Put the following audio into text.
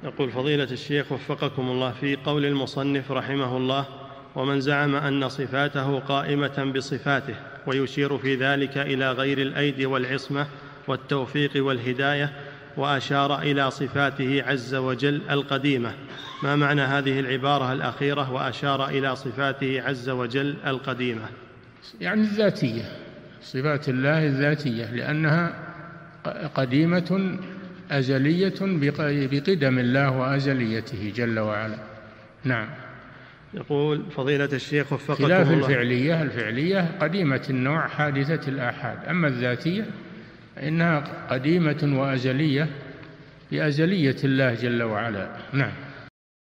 يقول فضيلة الشيخ وفقكم الله، في قول المصنف رحمه الله: ومن زعم أن صفاته قائمة بصفاته، ويشير في ذلك إلى غير الأيدي والعصمة والتوفيق والهداية، وأشار إلى صفاته عز وجل القديمة، ما معنى هذه العبارة الأخيرة وأشار إلى صفاته عز وجل القديمة؟ يعني الذاتية، صفات الله الذاتية، لأنها قديمة أزلية بقدم الله وأزليته جل وعلا. نعم. يقول فضيلة الشيخ وفقكم خلاف الله: الفعلية قديمة النوع حادثة الآحاد، أما الذاتية إنها قديمة وأزلية بأزلية الله جل وعلا. نعم.